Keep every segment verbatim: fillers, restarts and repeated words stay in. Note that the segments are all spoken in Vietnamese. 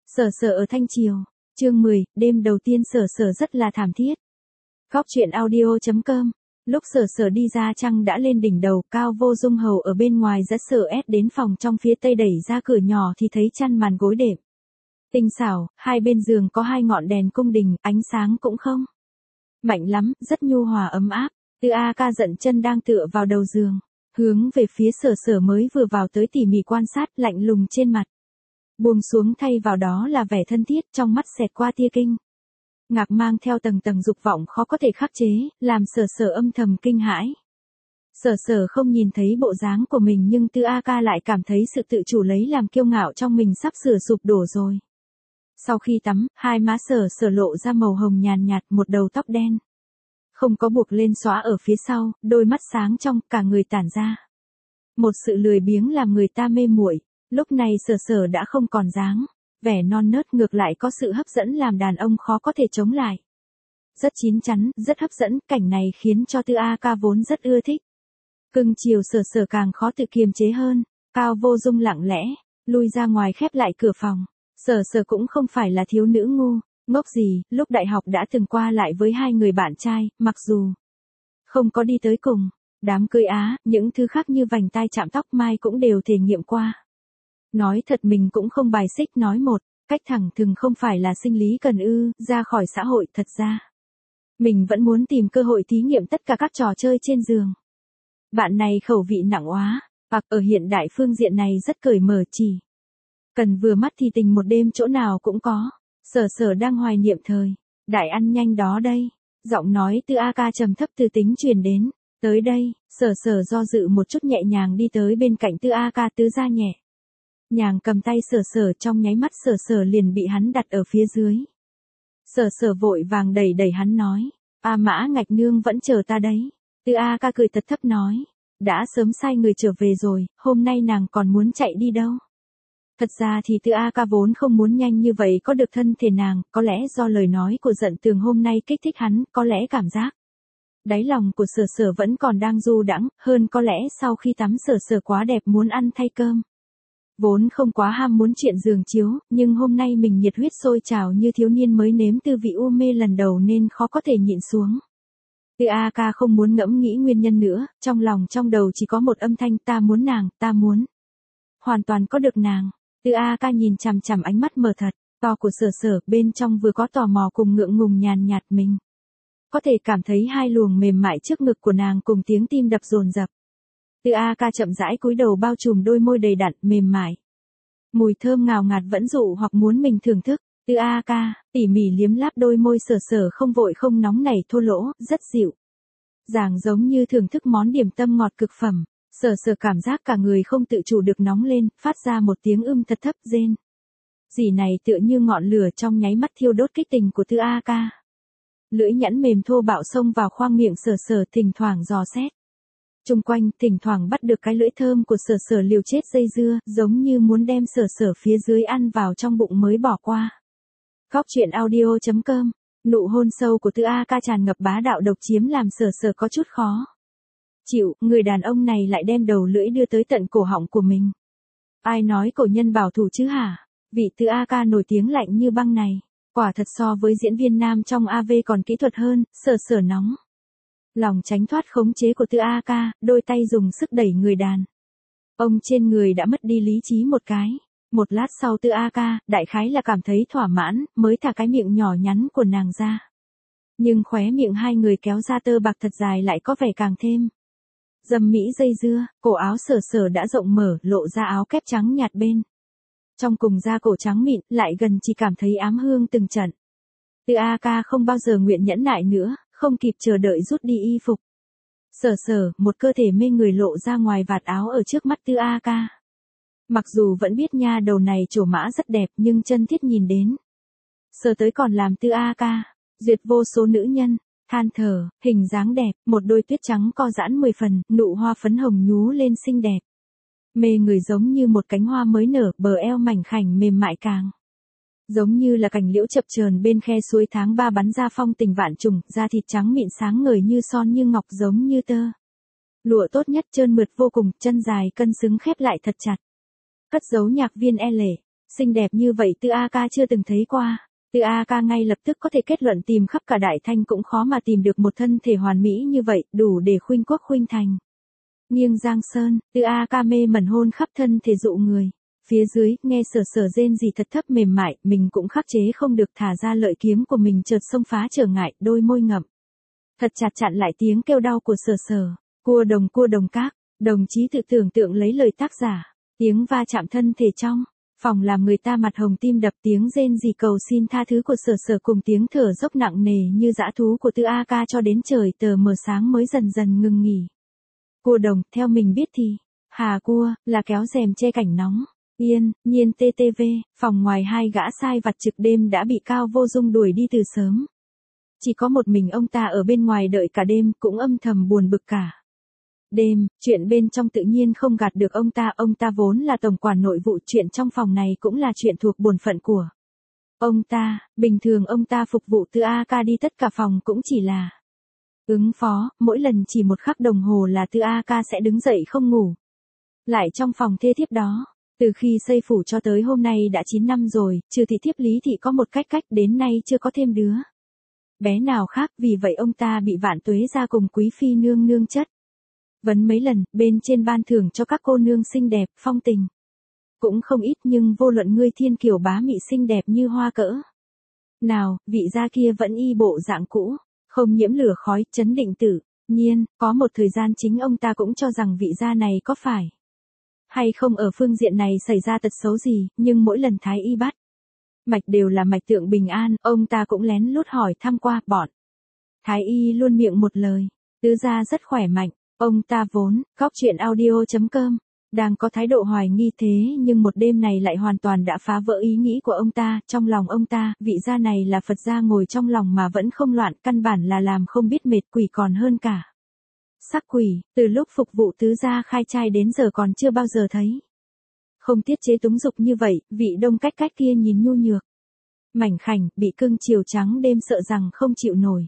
Sở Sở ở Thanh Triều, chương mười, đêm đầu tiên Sở Sở rất là thảm thiết. Góc truyện audio chấm com. Lúc Sở Sở đi ra trăng đã lên đỉnh đầu, Cao Vô Dung hầu ở bên ngoài dẫn Sở S đến phòng trong phía tây, đẩy ra cửa nhỏ thì thấy chăn màn gối đệm. Tinh xảo, hai bên giường có hai ngọn đèn cung đình, ánh sáng cũng không mạnh lắm, rất nhu hòa ấm áp. Tư A Ca giận chân đang tựa vào đầu giường, hướng về phía Sở Sở mới vừa vào tới tỉ mỉ quan sát, lạnh lùng trên mặt. Buông xuống thay vào đó là vẻ thân thiết, trong mắt xẹt qua tia kinh ngạc mang theo tầng tầng dục vọng khó có thể khắc chế, làm Sở Sở âm thầm kinh hãi. Sở Sở không nhìn thấy bộ dáng của mình nhưng Tư A Ca lại cảm thấy sự tự chủ lấy làm kiêu ngạo trong mình sắp sửa sụp đổ rồi. Sau khi tắm, hai má Sở Sở lộ ra màu hồng nhàn nhạt, một đầu tóc đen không có buộc lên xóa ở phía sau, đôi mắt sáng trong, cả người tản ra một sự lười biếng làm người ta mê muội. Lúc này Sở Sở đã không còn dáng vẻ non nớt, ngược lại có sự hấp dẫn làm đàn ông khó có thể chống lại. Rất chín chắn, rất hấp dẫn, cảnh này khiến cho Tư A Ca vốn rất ưa thích. Cưng chiều Sở Sở càng khó tự kiềm chế hơn. Cao Vô Dung lặng lẽ lui ra ngoài khép lại cửa phòng. Sở Sở cũng không phải là thiếu nữ ngu ngốc gì, lúc đại học đã từng qua lại với hai người bạn trai, mặc dù không có đi tới cùng đám cưới Á, những thứ khác như vành tai chạm tóc mai cũng đều thể nghiệm qua. Nói thật mình cũng không bài xích, nói một cách thẳng thừng không phải là sinh lý cần ư, ra khỏi xã hội, thật ra mình vẫn muốn tìm cơ hội thí nghiệm tất cả các trò chơi trên giường. Bạn này khẩu vị nặng quá, hoặc ở hiện đại phương diện này rất cởi mở, chỉ cần vừa mắt thì tình một đêm chỗ nào cũng có. Sở Sở đang hoài niệm thời đại ăn nhanh đó đây. Giọng nói Tư A Ca trầm thấp từ tính truyền đến. Tới đây, Sở Sở do dự một chút nhẹ nhàng đi tới bên cạnh Tư A Ca, tứ ra nhẹ nhàng cầm tay Sở Sở, trong nháy mắt Sở Sở liền bị hắn đặt ở phía dưới. Sở Sở vội vàng đẩy đẩy hắn nói, A Mã Ngạch nương vẫn chờ ta đấy. Tư A Ca cười thật thấp nói, đã sớm sai người trở về rồi, hôm nay nàng còn muốn chạy đi đâu. Thật ra thì Tư A Ca vốn không muốn nhanh như vậy có được thân thể nàng, có lẽ do lời nói của Dận Tường hôm nay kích thích hắn, có lẽ cảm giác đáy lòng của Sở Sở vẫn còn đang du đãng, hơn có lẽ sau khi tắm Sở Sở quá đẹp muốn ăn thay cơm. Vốn không quá ham muốn chuyện giường chiếu, nhưng hôm nay mình nhiệt huyết sôi trào như thiếu niên mới nếm tư vị u mê lần đầu nên khó có thể nhịn xuống. Tư A Ca không muốn ngẫm nghĩ nguyên nhân nữa, trong lòng trong đầu chỉ có một âm thanh, ta muốn nàng, ta muốn hoàn toàn có được nàng. Tư A Ca nhìn chằm chằm ánh mắt mờ thật to của Sở Sở, bên trong vừa có tò mò cùng ngượng ngùng nhàn nhạt, mình có thể cảm thấy hai luồng mềm mại trước ngực của nàng cùng tiếng tim đập dồn dập. Tư A Ca chậm rãi cúi đầu bao trùm đôi môi đầy đặn mềm mại. Mùi thơm ngào ngạt vẫn dụ hoặc muốn mình thưởng thức. Tư A Ca tỉ mỉ liếm láp đôi môi Sở Sở, không vội không nóng nảy thô lỗ, rất dịu dàng, giống như thưởng thức món điểm tâm ngọt cực phẩm. Sở Sở cảm giác cả người không tự chủ được nóng lên, phát ra một tiếng ưm thật thấp, rên rỉ này tựa như ngọn lửa trong nháy mắt thiêu đốt kích tình của Tư A Ca. Lưỡi nhẵn mềm thô bạo xông vào khoang miệng Sở Sở, thỉnh thoảng dò xét chung quanh, thỉnh thoảng bắt được cái lưỡi thơm của Sở Sở liều chết dây dưa, giống như muốn đem Sở Sở phía dưới ăn vào trong bụng mới bỏ qua. Góc truyện audio chấm com. Nụ hôn sâu của Tư A Ca tràn ngập bá đạo độc chiếm làm Sở Sở có chút khó chịu, người đàn ông này lại đem đầu lưỡi đưa tới tận cổ họng của mình. Ai nói cổ nhân bảo thủ chứ hả? Vị Tư A Ca nổi tiếng lạnh như băng này, quả thật so với diễn viên nam trong a vê còn kỹ thuật hơn. Sở Sở nóng lòng tránh thoát khống chế của Tư A Ca, đôi tay dùng sức đẩy người đàn ông trên người đã mất đi lý trí một cái. Một lát sau Tư A Ca, đại khái là cảm thấy thỏa mãn, mới thả cái miệng nhỏ nhắn của nàng ra. Nhưng khóe miệng hai người kéo ra tơ bạc thật dài lại có vẻ càng thêm dâm mỹ dây dưa. Cổ áo Sở Sở đã rộng mở, lộ ra áo kép trắng nhạt bên trong cùng da cổ trắng mịn, lại gần chỉ cảm thấy ám hương từng trận. Tư A Ca không bao giờ nguyện nhẫn nại nữa, không kịp chờ đợi rút đi y phục. Sở Sở, một cơ thể mê người lộ ra ngoài vạt áo ở trước mắt Tư A Ca. Mặc dù vẫn biết nha đầu này trổ mã rất đẹp, nhưng chân thiết nhìn đến sờ tới còn làm Tư A Ca duyệt vô số nữ nhân than thở, hình dáng đẹp, một đôi tuyết trắng co giãn mười phần, nụ hoa phấn hồng nhú lên xinh đẹp. Mê người giống như một cánh hoa mới nở, bờ eo mảnh khảnh mềm mại càng giống như là cành liễu chập chờn bên khe suối tháng ba bắn ra phong tình vạn trùng, da thịt trắng mịn sáng ngời như son như ngọc, giống như tơ lụa tốt nhất, trơn mượt vô cùng, chân dài cân xứng khép lại thật chặt, cất giấu nhạc viên e lệ. Xinh đẹp như vậy Tư A Ca chưa từng thấy qua. Tư A Ca ngay lập tức có thể kết luận tìm khắp cả Đại Thanh cũng khó mà tìm được một thân thể hoàn mỹ như vậy, đủ để khuynh quốc khuynh thành. Nghiêng Giang Sơn, Tư A Ca mê mẩn hôn khắp thân thể dụ người. Phía dưới, nghe sở sở rên gì thật thấp mềm mại, mình cũng khắc chế không được thả ra lợi kiếm của mình chợt xông phá trở ngại, đôi môi ngậm. Thật chặt chặn lại tiếng kêu đau của sở sở. Cua đồng cua đồng các, đồng chí tự tưởng tượng lấy lời tác giả. Tiếng va chạm thân thể trong phòng làm người ta mặt hồng tim đập, tiếng rên rỉ cầu xin tha thứ của sở sở cùng tiếng thở dốc nặng nề như dã thú của Tư A Ca cho đến trời tờ mờ sáng mới dần dần ngừng nghỉ. Cua đồng, theo mình biết thì, hà cua, là kéo rèm che cảnh nóng. Yên, nhiên tê tê vê, phòng ngoài hai gã sai vặt trực đêm đã bị Cao Vô Dung đuổi đi từ sớm. Chỉ có một mình ông ta ở bên ngoài đợi cả đêm, cũng âm thầm buồn bực cả. Đêm, chuyện bên trong tự nhiên không gạt được ông ta, ông ta vốn là tổng quản nội vụ, chuyện trong phòng này cũng là chuyện thuộc bổn phận của ông ta. Bình thường ông ta phục vụ Tư A Ca đi tất cả phòng cũng chỉ là ứng phó, mỗi lần chỉ một khắc đồng hồ là Tư A Ca sẽ đứng dậy không ngủ lại trong phòng thê thiếp đó. Từ khi xây phủ cho tới hôm nay đã chín năm rồi, trừ thị thiếp Lý Thị có một cách cách đến nay chưa có thêm đứa bé nào khác, vì vậy ông ta bị Vạn Tuế ra cùng Quý Phi nương nương chất vấn mấy lần, bên trên ban thưởng cho các cô nương xinh đẹp, phong tình cũng không ít, nhưng vô luận ngươi thiên kiều bá mị xinh đẹp như hoa cỡ nào, vị gia kia vẫn y bộ dạng cũ, không nhiễm lửa khói, chấn định tự nhiên. Có một thời gian chính ông ta cũng cho rằng vị gia này có phải hay không ở phương diện này xảy ra tật xấu gì, nhưng mỗi lần thái y bắt mạch đều là mạch tượng bình an, ông ta cũng lén lút hỏi thăm qua, bọn thái y luôn miệng một lời, tứ gia rất khỏe mạnh. Ông ta vốn, góc chuyện audio chấm com, đang có thái độ hoài nghi, thế nhưng một đêm này lại hoàn toàn đã phá vỡ ý nghĩ của ông ta. Trong lòng ông ta, vị gia này là Phật gia ngồi trong lòng mà vẫn không loạn, căn bản là làm không biết mệt, quỷ còn hơn cả sắc quỷ. Từ lúc phục vụ tứ gia khai trai đến giờ còn chưa bao giờ thấy không tiết chế túng dục như vậy. Vị Đông Cách Cách kia nhìn nhu nhược, mảnh khảnh, bị cưng chiều trắng đêm sợ rằng không chịu nổi.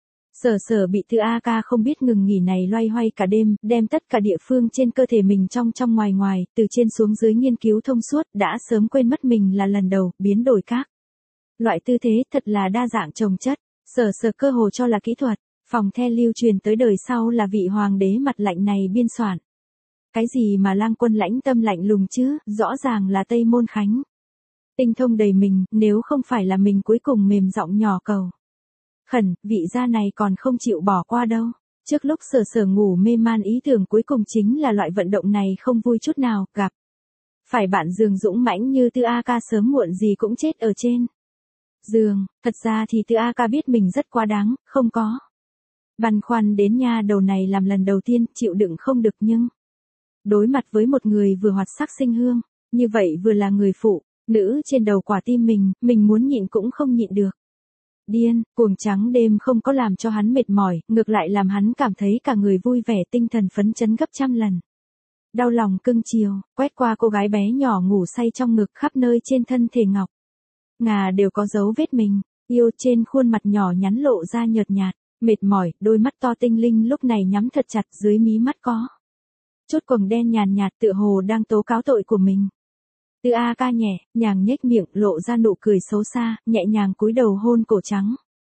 Sở sở bị Tư A Ca không biết ngừng nghỉ này loay hoay cả đêm, đem tất cả địa phương trên cơ thể mình trong trong ngoài ngoài, từ trên xuống dưới nghiên cứu thông suốt, đã sớm quên mất mình là lần đầu biến đổi các loại tư thế, thật là đa dạng chồng chất. Sở sở cơ hồ cho là kỹ thuật phòng the lưu truyền tới đời sau là vị hoàng đế mặt lạnh này biên soạn. Cái gì mà lang quân lãnh tâm lạnh lùng chứ, rõ ràng là Tây Môn Khánh tinh thông đầy mình, nếu không phải là mình cuối cùng mềm giọng nhỏ cầu khẩn, vị gia này còn không chịu bỏ qua đâu. Trước lúc sở sở ngủ mê man, ý tưởng cuối cùng chính là loại vận động này không vui chút nào, gặp phải bạn giường dũng mãnh như Tư A Ca sớm muộn gì cũng chết ở trên giường. Thật ra thì Tư A Ca biết mình rất quá đáng, không có băn khoăn đến nha đầu này làm lần đầu tiên, chịu đựng không được, nhưng đối mặt với một người vừa hoạt sắc sinh hương như vậy, vừa là người phụ nữ trên đầu quả tim mình, mình muốn nhịn cũng không nhịn được. Điên, cuồng trắng đêm không có làm cho hắn mệt mỏi, ngược lại làm hắn cảm thấy cả người vui vẻ, tinh thần phấn chấn gấp trăm lần. Đau lòng cưng chiều, quét qua cô gái bé nhỏ ngủ say trong ngực, khắp nơi trên thân thể ngọc ngà đều có dấu vết mình yêu, trên khuôn mặt nhỏ nhắn lộ ra nhợt nhạt, mệt mỏi, đôi mắt to tinh linh lúc này nhắm thật chặt, dưới mí mắt có chút quầng đen nhàn nhạt, tựa hồ đang tố cáo tội của mình. Tư A Ca nhẹ nhàng nhếch miệng, lộ ra nụ cười xấu xa, nhẹ nhàng cúi đầu hôn cổ trắng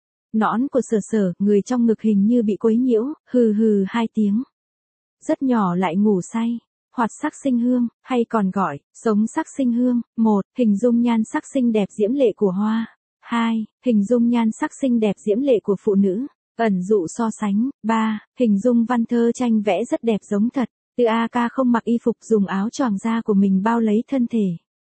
nõn của sở sở, người trong ngực hình như bị quấy nhiễu, hừ hừ hai tiếng rất nhỏ lại ngủ say. Hoạt sắc sinh hương, hay còn gọi sống sắc sinh hương. Một, hình dung nhan sắc xinh đẹp diễm lệ của hoa. Hai, hình dung nhan sắc xinh đẹp diễm lệ của phụ nữ, ẩn dụ so sánh. Ba, hình dung văn thơ tranh vẽ rất đẹp giống thật. Tư A Ca không mặc y phục, dùng áo choàng da của mình bao lấy thân thể.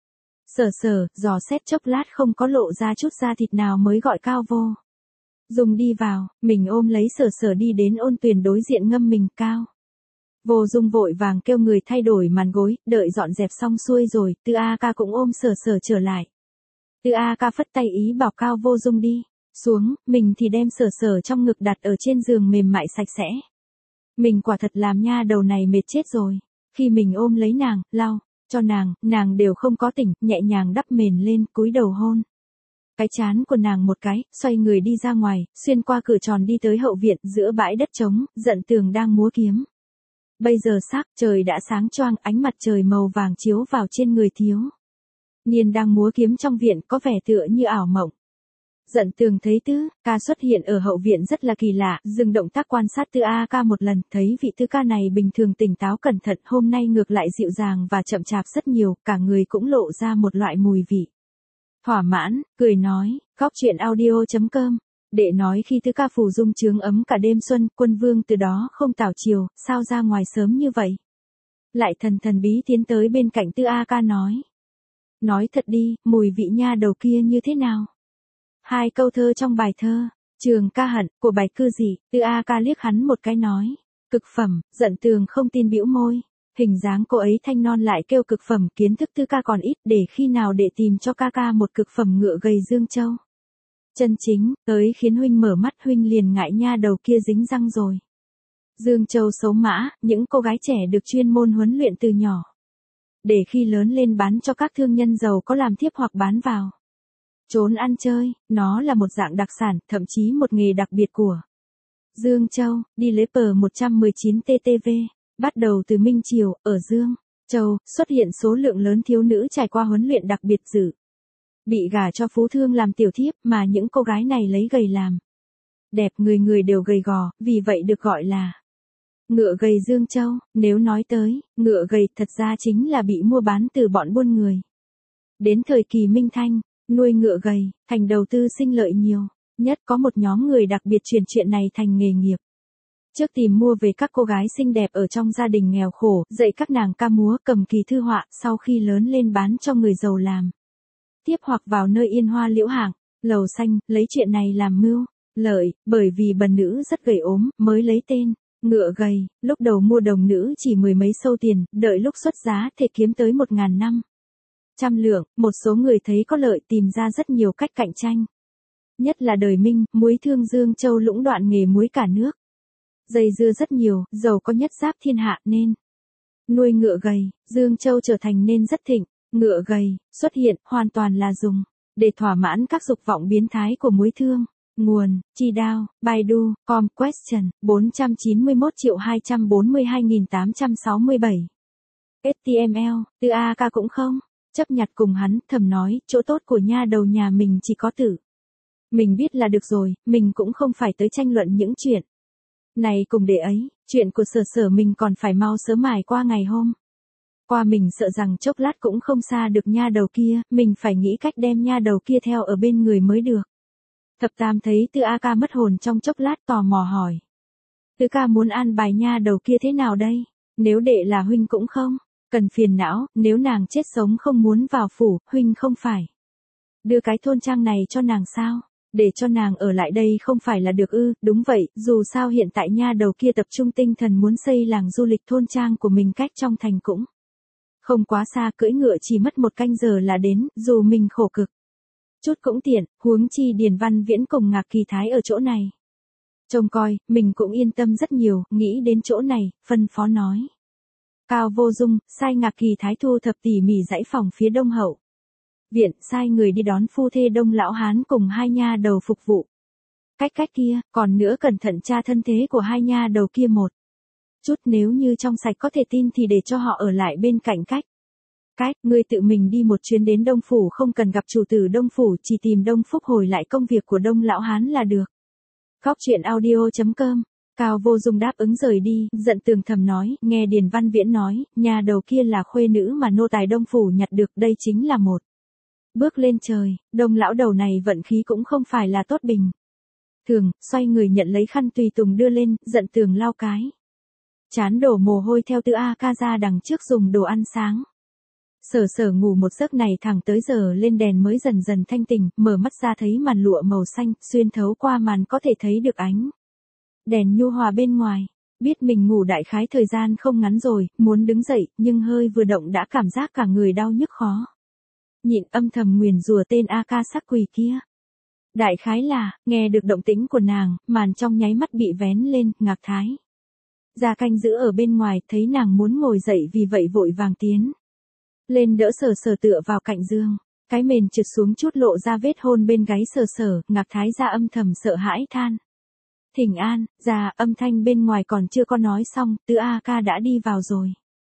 Sở sở, dò xét chốc lát không có lộ ra chút da thịt nào mới gọi Cao Vô Dung đi vào, mình ôm lấy sở sở đi đến ôn tuyền đối diện ngâm mình. Cao Vô Dung vội vàng kêu người thay đổi màn gối, đợi dọn dẹp xong xuôi rồi, Tư A Ca cũng ôm sở sở trở lại. Tư A Ca phất tay ý bảo Cao Vô Dung đi xuống, mình thì đem sở sở trong ngực đặt ở trên giường mềm mại sạch sẽ. Mình quả thật làm nha đầu này mệt chết rồi. Khi mình ôm lấy nàng, lau cho nàng, nàng đều không có tỉnh, nhẹ nhàng đắp mền lên, cúi đầu hôn cái trán của nàng một cái, xoay người đi ra ngoài, xuyên qua cửa tròn đi tới hậu viện, giữa bãi đất trống, Dận Tường đang múa kiếm. Bây giờ sắc trời đã sáng choang, ánh mặt trời màu vàng chiếu vào trên người thiếu Niên đang múa kiếm trong viện có vẻ tựa như ảo mộng. Dận Tường thấy Tứ ca xuất hiện ở hậu viện rất là kỳ lạ, dừng động tác quan sát Tư A ca một lần, thấy vị Tư ca này bình thường tỉnh táo cẩn thận, hôm nay ngược lại dịu dàng và chậm chạp rất nhiều, cả người cũng lộ ra một loại mùi vị thỏa mãn, cười nói, Góc truyện audio chấm com. Đệ nói khi Tư ca phù dung chướng ấm cả đêm xuân, Quân Vương từ đó không tảo chiều, sao ra ngoài sớm như vậy? Lại thần thần bí tiến tới bên cạnh Tư A ca nói. Nói thật đi, mùi vị nha đầu kia như thế nào? Hai câu thơ trong bài thơ, Trường ca hận, của Bạch Cư Dị, Tư A ca liếc hắn một cái nói. Cực phẩm, Dận Tường không tin bĩu môi. Hình dáng cô ấy thanh non lại kêu cực phẩm, kiến thức Tư ca còn ít, để khi nào để tìm cho ca ca một cực phẩm ngựa gầy Dương Châu. Chân chính, tới khiến huynh mở mắt, huynh liền ngại nha đầu kia dính răng rồi. Dương Châu xấu mã, những cô gái trẻ được chuyên môn huấn luyện từ nhỏ. Để khi lớn lên bán cho các thương nhân giàu có làm thiếp hoặc bán vào. Trốn ăn chơi, nó là một dạng đặc sản, thậm chí một nghề đặc biệt của Dương Châu, đi lấy pờ một trăm mười chín T T V. Bắt đầu từ Minh Triều, ở Dương Châu, xuất hiện số lượng lớn thiếu nữ trải qua huấn luyện đặc biệt dự. Bị gả cho phú thương làm tiểu thiếp, mà những cô gái này lấy gầy làm đẹp, người người đều gầy gò, vì vậy được gọi là ngựa gầy Dương Châu. Nếu nói tới ngựa gầy, thật ra chính là bị mua bán từ bọn buôn người. Đến thời kỳ Minh Thanh, nuôi ngựa gầy thành đầu tư sinh lợi nhiều nhất, có một nhóm người đặc biệt truyền chuyện này thành nghề nghiệp. Trước tìm mua về các cô gái xinh đẹp ở trong gia đình nghèo khổ, dạy các nàng ca múa, cầm kỳ thư họa, sau khi lớn lên bán cho người giàu làm tiếp hoặc vào nơi yên hoa liễu hạng, lầu xanh, lấy chuyện này làm mưu lợi, bởi vì bần nữ rất gầy ốm, mới lấy tên ngựa gầy. Lúc đầu mua đồng nữ chỉ mười mấy sâu tiền, đợi lúc xuất giá thể kiếm tới một ngàn năm trăm lượng. Một số người thấy có lợi tìm ra rất nhiều cách cạnh tranh. Nhất là đời Minh, muối thương Dương Châu lũng đoạn nghề muối cả nước. Dây dưa rất nhiều, giàu có nhất giáp thiên hạ nên nuôi ngựa gầy, Dương Châu trở thành nên rất thịnh. Ngựa gầy xuất hiện hoàn toàn là dùng để thỏa mãn các dục vọng biến thái của muối thương. Nguồn: Chi Đao, Baidu, com, question, bốn trăm chín mươi mốt triệu hai trăm bốn mươi hai nghìn tám trăm sáu mươi bảy. hát tê em lờ, Tư A ca cũng không chấp nhặt cùng hắn, thầm nói, chỗ tốt của nha đầu nhà mình chỉ có tự mình biết là được rồi, mình cũng không phải tới tranh luận những chuyện này cùng đệ ấy, chuyện của Sở Sở mình còn phải mau sớm mài qua ngày hôm qua, mình sợ rằng chốc lát cũng không xa được nha đầu kia, mình phải nghĩ cách đem nha đầu kia theo ở bên người mới được. Thập Tam thấy Tư A ca mất hồn trong chốc lát, tò mò hỏi. Tư ca muốn an bài nha đầu kia thế nào đây? Nếu đệ là huynh cũng không cần phiền não, nếu nàng chết sống không muốn vào phủ, huynh không phải đưa cái thôn trang này cho nàng sao? Để cho nàng ở lại đây không phải là được ư? Đúng vậy, dù sao hiện tại nha đầu kia tập trung tinh thần muốn xây làng du lịch thôn trang của mình, cách trong thành cũng không quá xa, cưỡi ngựa chỉ mất một canh giờ là đến, dù mình khổ cực chút cũng tiện, huống chi Điền Văn Viễn cùng Ngạc Kỳ Thái ở chỗ này trông coi, mình cũng yên tâm rất nhiều. Nghĩ đến chỗ này, phân phó nói. Cao Vô Dung sai Ngạc Kỳ Thái thu thập tỉ mỉ dãy phòng phía đông hậu viện, sai người đi đón phu thê Đông lão hán cùng hai nha đầu phục vụ. Cách cách kia, còn nữa cẩn thận tra thân thế của hai nha đầu kia một chút, nếu như trong sạch có thể tin thì để cho họ ở lại bên cạnh. Cách cách, ngươi tự mình đi một chuyến đến Đông phủ, không cần gặp chủ tử Đông phủ, chỉ tìm Đông Phúc hồi lại công việc của Đông lão hán là được. Góc truyện audio chấm com. Cao Vô Dung đáp ứng rời đi, Dận Tường thầm nói, nghe Điền Văn Viễn nói, nhà đầu kia là khuê nữ mà nô tài Đông phủ nhặt được, đây chính là một bước lên trời. Đông lão đầu này vận khí cũng không phải là tốt bình thường. Xoay người nhận lấy khăn tùy tùng đưa lên, Dận Tường lau cái chán đổ mồ hôi, theo Tư A ca ra đằng trước dùng đồ ăn sáng. Sở Sở ngủ một giấc này thẳng tới giờ lên đèn mới dần dần thanh tỉnh, mở mắt ra thấy màn lụa màu xanh, xuyên thấu qua màn có thể thấy được ánh đèn nhu hòa bên ngoài. Biết mình ngủ đại khái thời gian không ngắn rồi, muốn đứng dậy, nhưng hơi vừa động đã cảm giác cả người đau nhức khó nhịn, âm thầm nguyền rủa tên A ca sắc quỷ kia. Đại khái là, nghe được động tĩnh của nàng, màn trong nháy mắt bị vén lên. Ngạc Thái ra canh giữ ở bên ngoài, thấy nàng muốn ngồi dậy vì vậy vội vàng tiến lên đỡ Sở Sở tựa vào cạnh giường. Cái mền trượt xuống chút lộ ra vết hôn bên gáy Sở Sở. Ngạc Thái ra âm thầm sợ hãi than. Thỉnh an, ra, âm thanh bên ngoài còn chưa có nói xong, Tư A ca đã đi vào rồi.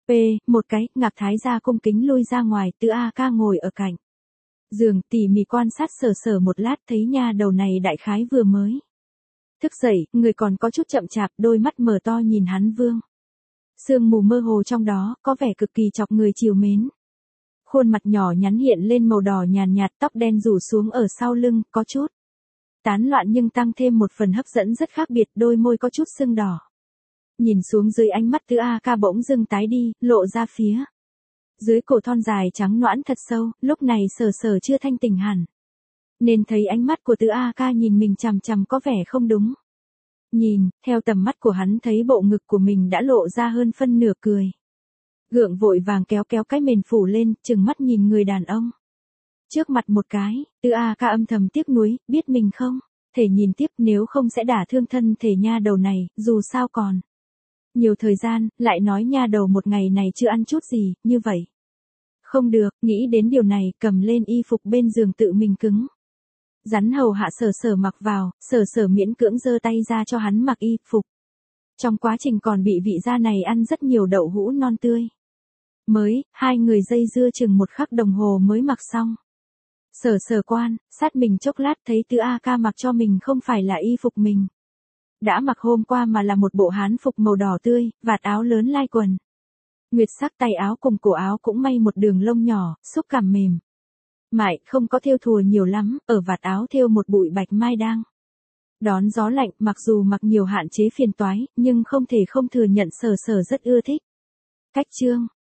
P, một cái, Ngạc Thái gia cung kính lui ra ngoài, Tư A Ca ngồi ở cạnh giường tỉ mỉ quan sát Sở Sở một lát, thấy nha đầu này đại khái vừa mới thức dậy, người còn có chút chậm chạp, đôi mắt mở to nhìn hắn Vương. Sương mù mơ hồ trong đó, có vẻ cực kỳ chọc người trìu mến. Khuôn mặt nhỏ nhắn hiện lên màu đỏ nhàn nhạt, tóc đen rủ xuống ở sau lưng, có chút tán loạn nhưng tăng thêm một phần hấp dẫn rất khác biệt, đôi môi có chút sưng đỏ. Nhìn xuống dưới, ánh mắt Tư A Ca bỗng dưng tái đi, lộ ra phía dưới cổ thon dài trắng nõn thật sâu, lúc này Sở Sở chưa thanh tỉnh hẳn, nên thấy ánh mắt của Tư A Ca nhìn mình chằm chằm có vẻ không đúng. Nhìn, theo tầm mắt của hắn thấy bộ ngực của mình đã lộ ra hơn phân nửa, cười gượng vội vàng kéo kéo cái mền phủ lên, chừng mắt nhìn người đàn ông trước mặt một cái. Tư A Ca âm thầm tiếc nuối, biết mình không thể nhìn tiếp, nếu không sẽ đả thương thân thể nha đầu này, dù sao còn nhiều thời gian, lại nói nha đầu một ngày này chưa ăn chút gì, như vậy không được. Nghĩ đến điều này, cầm lên y phục bên giường tự mình cứng rắn hầu hạ Sở Sở mặc vào. Sở Sở miễn cưỡng giơ tay ra cho hắn mặc y phục. Trong quá trình còn bị vị gia này ăn rất nhiều đậu hũ non tươi mới, hai người dây dưa chừng một khắc đồng hồ mới mặc xong. Sở Sở quan sát mình chốc lát, thấy Tư A Ca mặc cho mình không phải là y phục mình đã mặc hôm qua mà là một bộ hán phục màu đỏ tươi, vạt áo lớn lai quần nguyệt sắc, tay áo cùng cổ áo cũng may một đường lông nhỏ, xúc cảm mềm mại, không có thêu thùa nhiều lắm, ở vạt áo thêu một bụi bạch mai đang đón gió lạnh. Mặc dù mặc nhiều hạn chế phiền toái, nhưng không thể không thừa nhận Sở Sở rất ưa thích cách trương